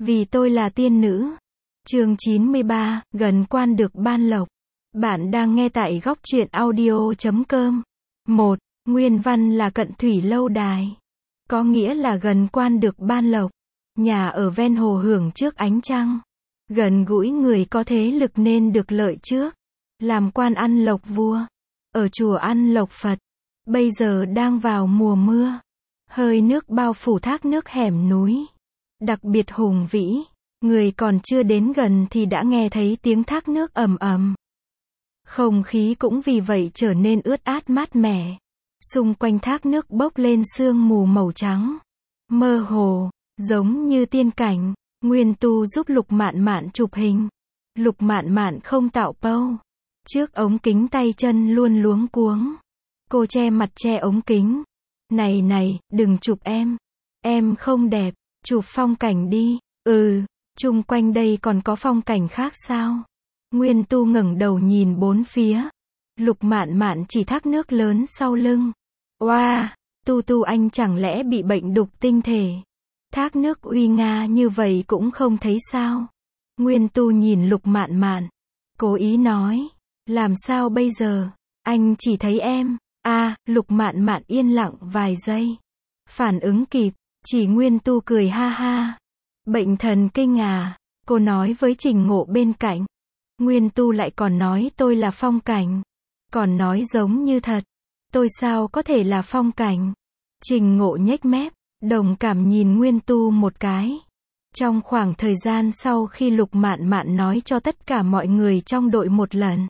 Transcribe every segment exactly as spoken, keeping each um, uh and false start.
Vì tôi là tiên nữ. Chương chín mươi ba, gần quan được ban lộc. Bạn đang nghe tại góc truyện audio chấm com. một. Nguyên văn là cận thủy lâu đài. Có nghĩa là gần quan được ban lộc. Nhà ở ven hồ hưởng trước ánh trăng. Gần gũi người có thế lực nên được lợi trước. Làm quan ăn lộc vua. Ở chùa ăn lộc Phật. Bây giờ đang vào mùa mưa. Hơi nước bao phủ thác nước hẻm núi. Đặc biệt hùng vĩ. Người còn chưa đến gần thì đã nghe thấy tiếng thác nước ầm ầm. Không khí cũng vì vậy trở nên ướt át mát mẻ. Xung quanh thác nước bốc lên sương mù màu trắng. Mơ hồ, giống như tiên cảnh. Nguyên Tu giúp Lục Mạn Mạn chụp hình. Lục Mạn Mạn không tạo pose. Trước ống kính tay chân luôn luống cuống. Cô che mặt che ống kính. Này này, đừng chụp em. Em không đẹp, chụp phong cảnh đi. Ừ, chung quanh đây còn có phong cảnh khác sao? Nguyên Tu ngẩng đầu nhìn bốn phía. Lục Mạn Mạn chỉ thác nước lớn sau lưng. Oa, wow, Tu Tu anh chẳng lẽ bị bệnh đục tinh thể? Thác nước uy nga như vậy cũng không thấy sao? Nguyên Tu nhìn Lục Mạn Mạn, cố ý nói, làm sao bây giờ? Anh chỉ thấy em. A, à, Lục Mạn Mạn yên lặng vài giây. Phản ứng kịp, chỉ Nguyên Tu cười ha ha. Bệnh thần kinh à? Cô nói với Trình Ngộ bên cạnh. Nguyên Tu lại còn nói tôi là phong cảnh. Còn nói giống như thật. Tôi sao có thể là phong cảnh? Trình Ngộ nhếch mép, đồng cảm nhìn Nguyên Tu một cái. Trong khoảng thời gian sau khi Lục Mạn Mạn nói cho tất cả mọi người trong đội một lần.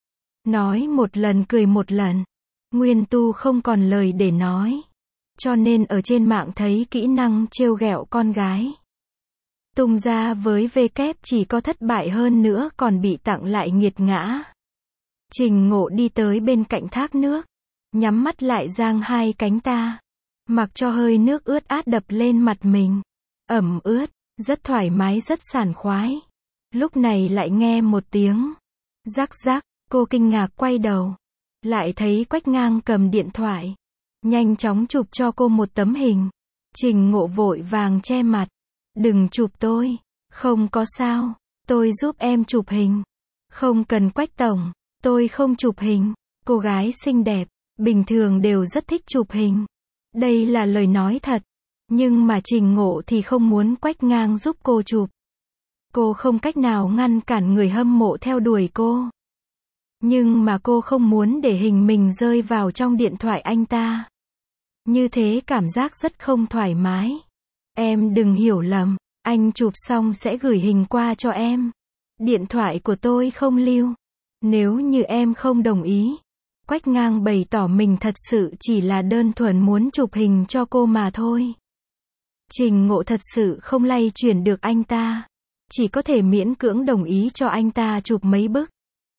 Nói một lần cười một lần. Nguyên Tu không còn lời để nói. Cho nên ở trên mạng thấy kỹ năng trêu ghẹo con gái. Tung ra với V kép chỉ có thất bại hơn nữa còn bị tặng lại nghiệt ngã. Trình Ngộ đi tới bên cạnh thác nước. Nhắm mắt lại giang hai cánh ta. Mặc cho hơi nước ướt át đập lên mặt mình. Ẩm ướt, rất thoải mái rất sảng khoái. Lúc này lại nghe một tiếng. Rắc rắc, cô kinh ngạc quay đầu. Lại thấy Quách Ngang cầm điện thoại. Nhanh chóng chụp cho cô một tấm hình. Trình Ngộ vội vàng che mặt. Đừng chụp tôi. Không có sao. Tôi giúp em chụp hình. Không cần Quách tổng. Tôi không chụp hình. Cô gái xinh đẹp, bình thường đều rất thích chụp hình. Đây là lời nói thật. Nhưng mà Trình Ngộ thì không muốn Quách Ngang giúp cô chụp. Cô không cách nào ngăn cản người hâm mộ theo đuổi cô. Nhưng mà cô không muốn để hình mình rơi vào trong điện thoại anh ta. Như thế cảm giác rất không thoải mái. Em đừng hiểu lầm, anh chụp xong sẽ gửi hình qua cho em. Điện thoại của tôi không lưu. Nếu như em không đồng ý. Quách Ngang bày tỏ mình thật sự chỉ là đơn thuần muốn chụp hình cho cô mà thôi. Trình Ngộ thật sự không lay chuyển được anh ta. Chỉ có thể miễn cưỡng đồng ý cho anh ta chụp mấy bức.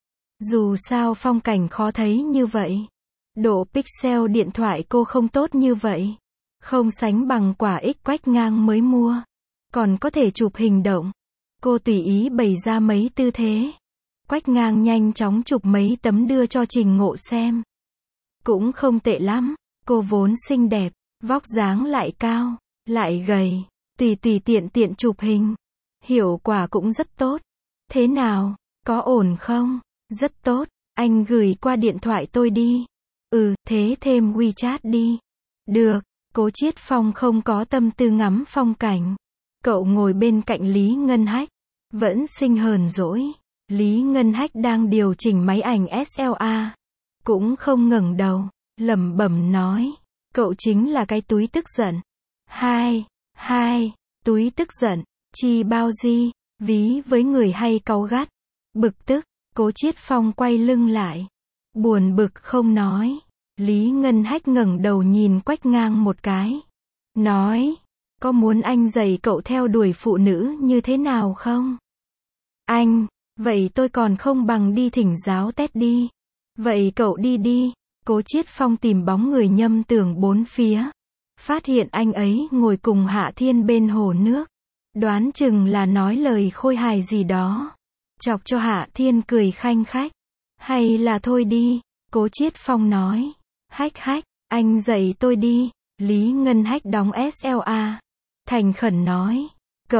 Dù sao phong cảnh khó thấy như vậy. Độ pixel điện thoại cô không tốt như vậy. Không sánh bằng quả X Quách Ngang mới mua. Còn có thể chụp hình động. Cô tùy ý bày ra mấy tư thế. Quách Ngang nhanh chóng chụp mấy tấm đưa cho Trình Ngộ xem. Cũng không tệ lắm. Cô vốn xinh đẹp, vóc dáng lại cao, lại gầy. Tùy tùy tiện tiện chụp hình. Hiệu quả cũng rất tốt. Thế nào, có ổn không? Rất tốt, anh gửi qua điện thoại tôi đi. Ừ, thế thêm WeChat đi. Được, Cố Chiết Phong không có tâm tư ngắm phong cảnh. Cậu ngồi bên cạnh Lý Ngân Hách. Vẫn sinh hờn dỗi. Lý Ngân Hách đang điều chỉnh máy ảnh ét lờ a. Cũng không ngẩng đầu, lẩm bẩm nói. Cậu chính là cái túi tức giận. Hai, hai, túi tức giận, chi bao di, ví với người hay cáu gắt. Bực tức. Cố Chiết Phong quay lưng lại. Buồn bực không nói. Lý Ngân Hách ngẩng đầu nhìn Quách Ngang một cái. Nói. Có muốn anh dạy cậu theo đuổi phụ nữ như thế nào không? Anh. Vậy tôi còn không bằng đi thỉnh giáo tét đi. Vậy cậu đi đi. Cố Chiết Phong tìm bóng người Nhâm Tưởng bốn phía. Phát hiện anh ấy ngồi cùng Hạ Thiên bên hồ nước. Đoán chừng là nói lời khôi hài gì đó. Chọc cho Hạ Thiên cười khanh khách. Hay là thôi đi. Cố Chiết Phong nói. Hách hách, anh dạy tôi đi. Lý Ngân Hách đóng ét lờ a. Thành khẩn nói. Cậu,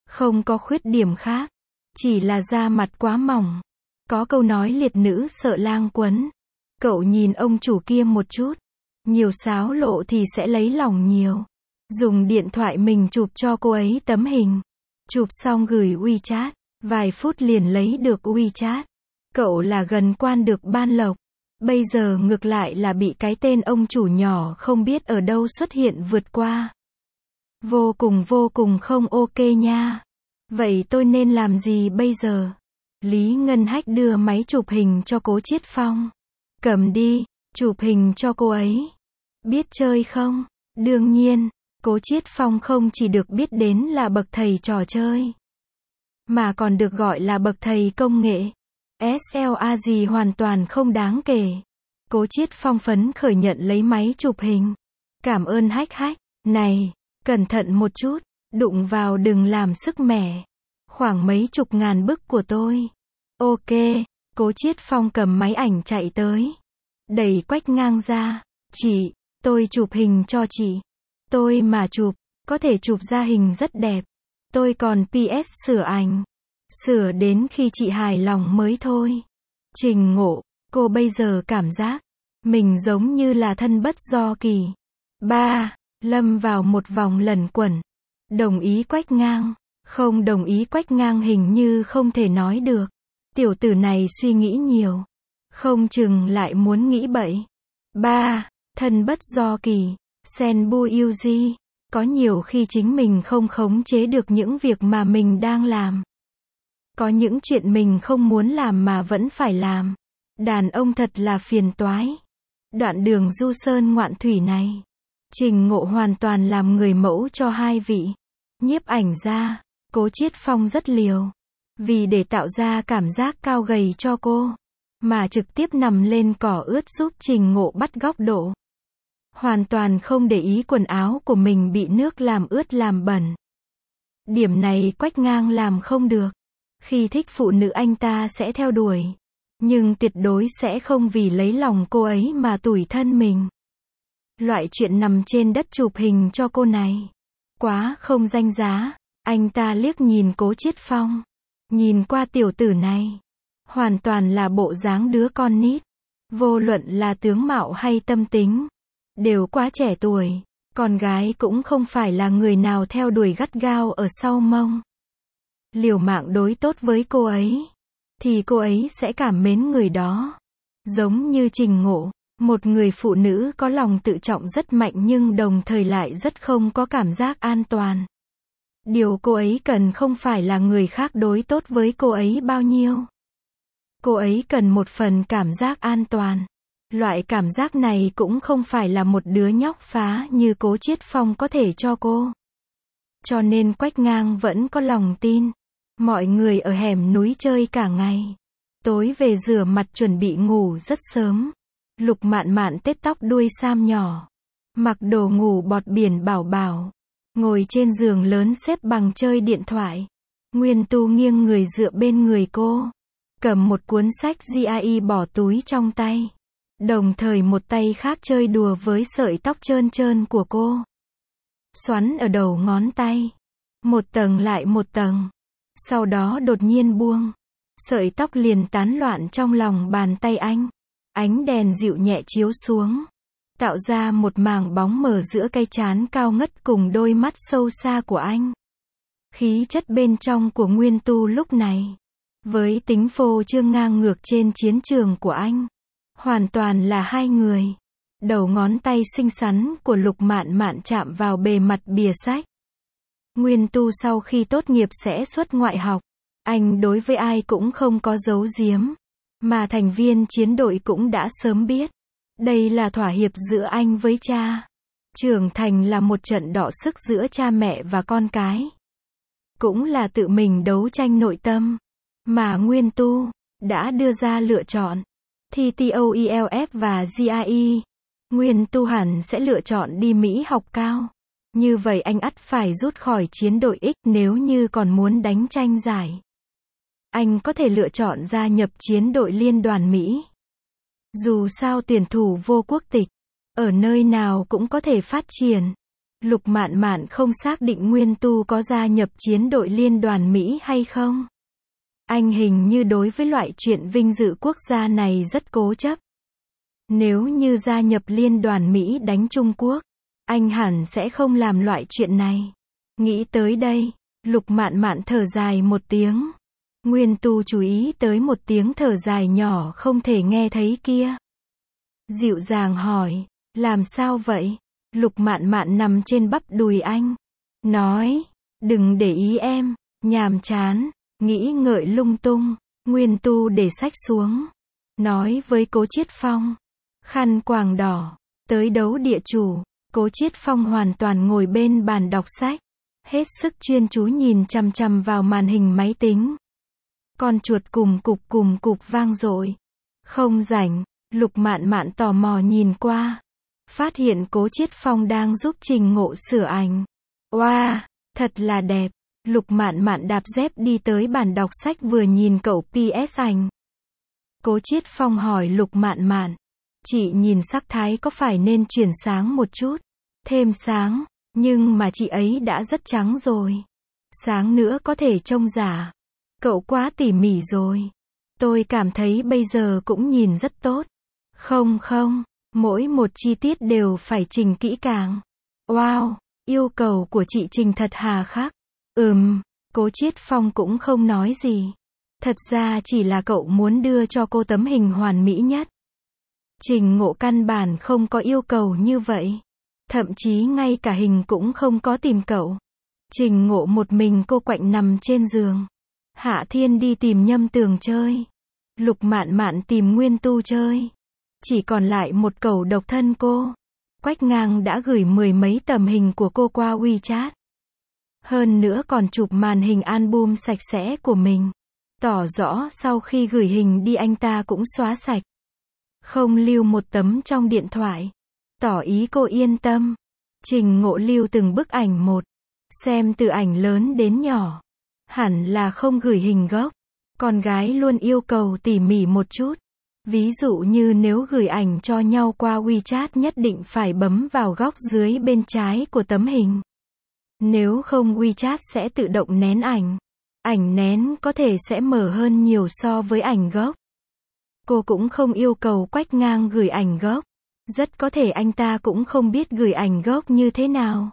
Không có khuyết điểm khác. Chỉ là da mặt quá mỏng. Có câu nói liệt nữ sợ lang quấn. Cậu nhìn ông chủ kia một chút. Nhiều xáo lộ thì sẽ lấy lòng nhiều. Dùng điện thoại mình chụp cho cô ấy tấm hình. Chụp xong gửi WeChat. Vài phút liền lấy được WeChat. Cậu là gần quan được ban lộc. Bây giờ ngược lại là bị cái tên ông chủ nhỏ không biết ở đâu xuất hiện vượt qua. Vô cùng vô cùng không ok nha. Vậy tôi nên làm gì bây giờ? Lý Ngân Hách đưa máy chụp hình cho Cố Chiết Phong. Cầm đi, chụp hình cho cô ấy. Biết chơi không? Đương nhiên, Cố Chiết Phong không chỉ được biết đến là bậc thầy trò chơi, mà còn được gọi là bậc thầy công nghệ. ét lờ a gì hoàn toàn không đáng kể. Cố Chiết Phong phấn khởi nhận lấy máy chụp hình. Cảm ơn Hách Hách. Này, cẩn thận một chút, đụng vào đừng làm sức mẻ. Khoảng mấy chục ngàn bức của tôi. Ok, Cố Chiết Phong cầm máy ảnh chạy tới. Đẩy Quách Ngang ra. Chị, tôi chụp hình cho chị. Tôi mà chụp, có thể chụp ra hình rất đẹp. Tôi còn pê ét sửa ảnh. Sửa đến khi chị hài lòng mới thôi. Trình Ngộ, cô bây giờ cảm giác mình giống như là thân bất do kỳ. Ba, lâm vào một vòng lẩn quẩn. Đồng ý Quách Ngang. Không đồng ý Quách Ngang hình như không thể nói được. Tiểu tử này suy nghĩ nhiều. Không chừng lại muốn nghĩ bậy. Ba, thân bất do kỳ. Sen bu yêu di. Có nhiều khi chính mình không khống chế được những việc mà mình đang làm. Có những chuyện mình không muốn làm mà vẫn phải làm. Đàn ông thật là phiền toái. Đoạn đường du sơn ngoạn thủy này, Trình Ngộ hoàn toàn làm người mẫu cho hai vị nhiếp ảnh gia. Cố Chiết Phong rất liều. Vì để tạo ra cảm giác cao gầy cho cô, mà trực tiếp nằm lên cỏ ướt giúp Trình Ngộ bắt góc độ. Hoàn toàn không để ý quần áo của mình bị nước làm ướt làm bẩn. Điểm này Quách Ngang làm không được. Khi thích phụ nữ anh ta sẽ theo đuổi. Nhưng tuyệt đối sẽ không vì lấy lòng cô ấy mà tủi thân mình. Loại chuyện nằm trên đất chụp hình cho cô này. Quá không danh giá. Anh ta liếc nhìn Cố Chiết Phong. Nhìn qua tiểu tử này. Hoàn toàn là bộ dáng đứa con nít. Vô luận là tướng mạo hay tâm tính. Đều quá trẻ tuổi. Con gái cũng không phải là người nào theo đuổi gắt gao ở sau mông. Liều mạng đối tốt với cô ấy. Thì cô ấy sẽ cảm mến người đó. Giống như Trình Ngộ. Một người phụ nữ có lòng tự trọng rất mạnh nhưng đồng thời lại rất không có cảm giác an toàn. Điều cô ấy cần không phải là người khác đối tốt với cô ấy bao nhiêu. Cô ấy cần một phần cảm giác an toàn. Loại cảm giác này cũng không phải là một đứa nhóc phá như Cố Chiết Phong có thể cho cô. Cho nên Quách Ngang vẫn có lòng tin. Mọi người ở hẻm núi chơi cả ngày. Tối về rửa mặt chuẩn bị ngủ rất sớm. Lục Mạn Mạn tết tóc đuôi sam nhỏ. Mặc đồ ngủ bọt biển bảo bảo. Ngồi trên giường lớn xếp bằng chơi điện thoại. Nguyên Tu nghiêng người dựa bên người cô. Cầm một cuốn sách giê i e bỏ túi trong tay. Đồng thời một tay khác chơi đùa với sợi tóc trơn trơn của cô. Xoắn ở đầu ngón tay. Một tầng lại một tầng. Sau đó đột nhiên buông. Sợi tóc liền tán loạn trong lòng bàn tay anh. Ánh đèn dịu nhẹ chiếu xuống. Tạo ra một mảng bóng mờ giữa cái trán cao ngất cùng đôi mắt sâu xa của anh. Khí chất bên trong của Nguyên Tu lúc này. Với tính phô trương ngang ngược trên chiến trường của anh. Hoàn toàn là hai người. Đầu ngón tay xinh xắn của Lục Mạn Mạn chạm vào bề mặt bìa sách. Nguyên Tu sau khi tốt nghiệp sẽ xuất ngoại học. Anh đối với ai cũng không có giấu giếm. Mà thành viên chiến đội cũng đã sớm biết. Đây là thỏa hiệp giữa anh với cha. Trưởng thành là một trận đọ sức giữa cha mẹ và con cái. Cũng là tự mình đấu tranh nội tâm. Mà Nguyên Tu đã đưa ra lựa chọn. Thi tê ô e lờ ép và giê i e. Nguyên Tu hẳn sẽ lựa chọn đi Mỹ học cao. Như vậy anh ắt phải rút khỏi chiến đội X nếu như còn muốn đánh tranh giải. Anh có thể lựa chọn gia nhập chiến đội liên đoàn Mỹ. Dù sao tuyển thủ vô quốc tịch, ở nơi nào cũng có thể phát triển. Lục Mạn Mạn không xác định Nguyên Tu có gia nhập chiến đội liên đoàn Mỹ hay không. Anh hình như đối với loại chuyện vinh dự quốc gia này rất cố chấp. Nếu như gia nhập liên đoàn Mỹ đánh Trung Quốc, anh hẳn sẽ không làm loại chuyện này. Nghĩ tới đây, Lục Mạn Mạn thở dài một tiếng. Nguyên Tu chú ý tới một tiếng thở dài nhỏ không thể nghe thấy kia. Dịu dàng hỏi, làm sao vậy? Lục Mạn Mạn nằm trên bắp đùi anh. Nói, đừng để ý em, nhàm chán, nghĩ ngợi lung tung. Nguyên Tu để sách xuống. Nói với Cố Chiết Phong. Khăn quàng đỏ, tới đấu địa chủ. Cố Chiết Phong hoàn toàn ngồi bên bàn đọc sách. Hết sức chuyên chú nhìn chằm chằm vào màn hình máy tính. Con chuột cùm cục cùm cục vang dội. Không rảnh, Lục Mạn Mạn tò mò nhìn qua. Phát hiện Cố Chiết Phong đang giúp Trình Ngộ sửa ảnh. Oa, wow, thật là đẹp. Lục Mạn Mạn đạp dép đi tới bàn đọc sách vừa nhìn cậu pê ét ảnh. Cố Chiết Phong hỏi Lục Mạn Mạn. Chị nhìn sắc thái có phải nên chuyển sáng một chút? Thêm sáng, nhưng mà chị ấy đã rất trắng rồi. Sáng nữa có thể trông giả. Cậu quá tỉ mỉ rồi. Tôi cảm thấy bây giờ cũng nhìn rất tốt. Không không, mỗi một chi tiết đều phải chỉnh kỹ càng. Wow, yêu cầu của chị Trình thật hà khắc. Ừm, Cố Chiết Phong cũng không nói gì. Thật ra chỉ là cậu muốn đưa cho cô tấm hình hoàn mỹ nhất. Trình Ngộ căn bản không có yêu cầu như vậy. Thậm chí ngay cả hình cũng không có tìm cậu. Trình Ngộ một mình cô quạnh nằm trên giường. Hạ Thiên đi tìm Nhâm Tường chơi. Lục Mạn Mạn tìm Nguyên Tu chơi. Chỉ còn lại một cẩu độc thân cô. Quách Ngang đã gửi mười mấy tấm hình của cô qua WeChat. Hơn nữa còn chụp màn hình album sạch sẽ của mình. Tỏ rõ sau khi gửi hình đi anh ta cũng xóa sạch. Không lưu một tấm trong điện thoại. Tỏ ý cô yên tâm. Trình Ngộ lưu từng bức ảnh một. Xem từ ảnh lớn đến nhỏ. Hẳn là không gửi hình gốc. Con gái luôn yêu cầu tỉ mỉ một chút. Ví dụ như nếu gửi ảnh cho nhau qua WeChat nhất định phải bấm vào góc dưới bên trái của tấm hình. Nếu không WeChat sẽ tự động nén ảnh. Ảnh nén có thể sẽ mở hơn nhiều so với ảnh gốc. Cô cũng không yêu cầu Quách Ngang gửi ảnh gốc. Rất có thể anh ta cũng không biết gửi ảnh gốc như thế nào.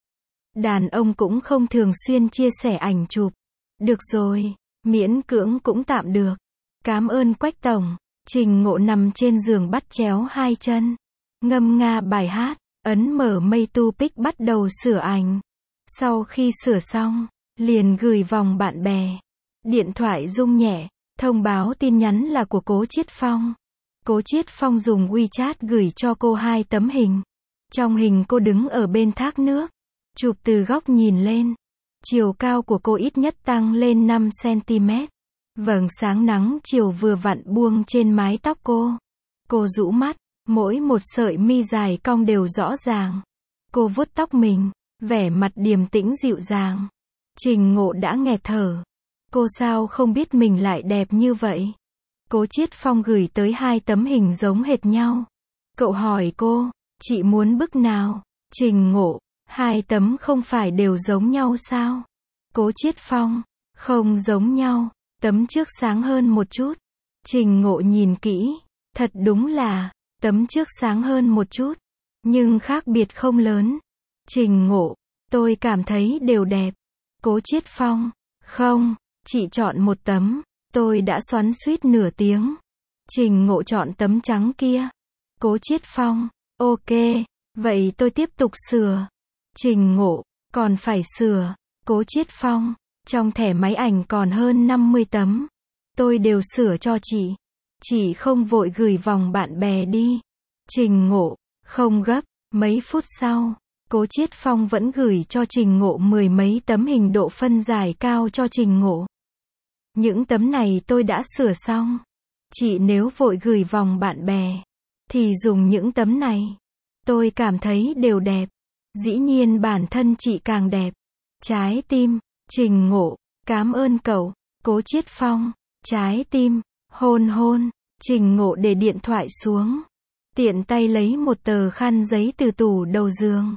Đàn ông cũng không thường xuyên chia sẻ ảnh chụp. Được rồi, miễn cưỡng cũng tạm được. Cảm ơn Quách Tổng. Trình Ngộ nằm trên giường bắt chéo hai chân. Ngâm nga bài hát, ấn mở Mây Tu Pic bắt đầu sửa ảnh. Sau khi sửa xong, liền gửi vòng bạn bè. Điện thoại rung nhẹ, thông báo tin nhắn là của Cố Chiết Phong. Cố Chiết Phong dùng WeChat gửi cho cô hai tấm hình. Trong hình cô đứng ở bên thác nước. Chụp từ góc nhìn lên. Chiều cao của cô ít nhất tăng lên năm xăng-ti-mét. Vầng sáng nắng chiều vừa vặn buông trên mái tóc cô. Cô rũ mắt, mỗi một sợi mi dài cong đều rõ ràng. Cô vuốt tóc mình, vẻ mặt điềm tĩnh dịu dàng. Trình Ngộ đã nghẹt thở. Cô sao không biết mình lại đẹp như vậy? Cố Chiết Phong gửi tới hai tấm hình giống hệt nhau. Cậu hỏi cô, chị muốn bức nào? Trình Ngộ, hai tấm không phải đều giống nhau sao? Cố Chiết Phong, không giống nhau. Tấm trước sáng hơn một chút. Trình Ngộ nhìn kỹ. Thật đúng là, tấm trước sáng hơn một chút. Nhưng khác biệt không lớn. Trình Ngộ, tôi cảm thấy đều đẹp. Cố Chiết Phong, không, chị chọn một tấm. Tôi đã xoắn xuýt nửa tiếng. Trình Ngộ chọn tấm trắng kia. Cố Chiết Phong, ok, vậy tôi tiếp tục sửa. Trình Ngộ, còn phải sửa. Cố Chiết Phong, trong thẻ máy ảnh còn hơn năm mươi tấm. Tôi đều sửa cho chị. Chị không vội gửi vòng bạn bè đi. Trình Ngộ, không gấp. Mấy phút sau, Cố Chiết Phong vẫn gửi cho Trình Ngộ mười mấy tấm hình độ phân giải cao cho Trình Ngộ. Những tấm này tôi đã sửa xong. Chị nếu vội gửi vòng bạn bè, thì dùng những tấm này. Tôi cảm thấy đều đẹp. Dĩ nhiên bản thân chị càng đẹp. Trái tim. Trình Ngộ, cảm ơn cậu. Cố Chiết Phong, trái tim, hôn hôn. Trình Ngộ để điện thoại xuống. Tiện tay lấy một tờ khăn giấy từ tủ đầu giường.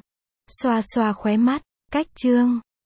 Xoa xoa khóe mắt, cách chương.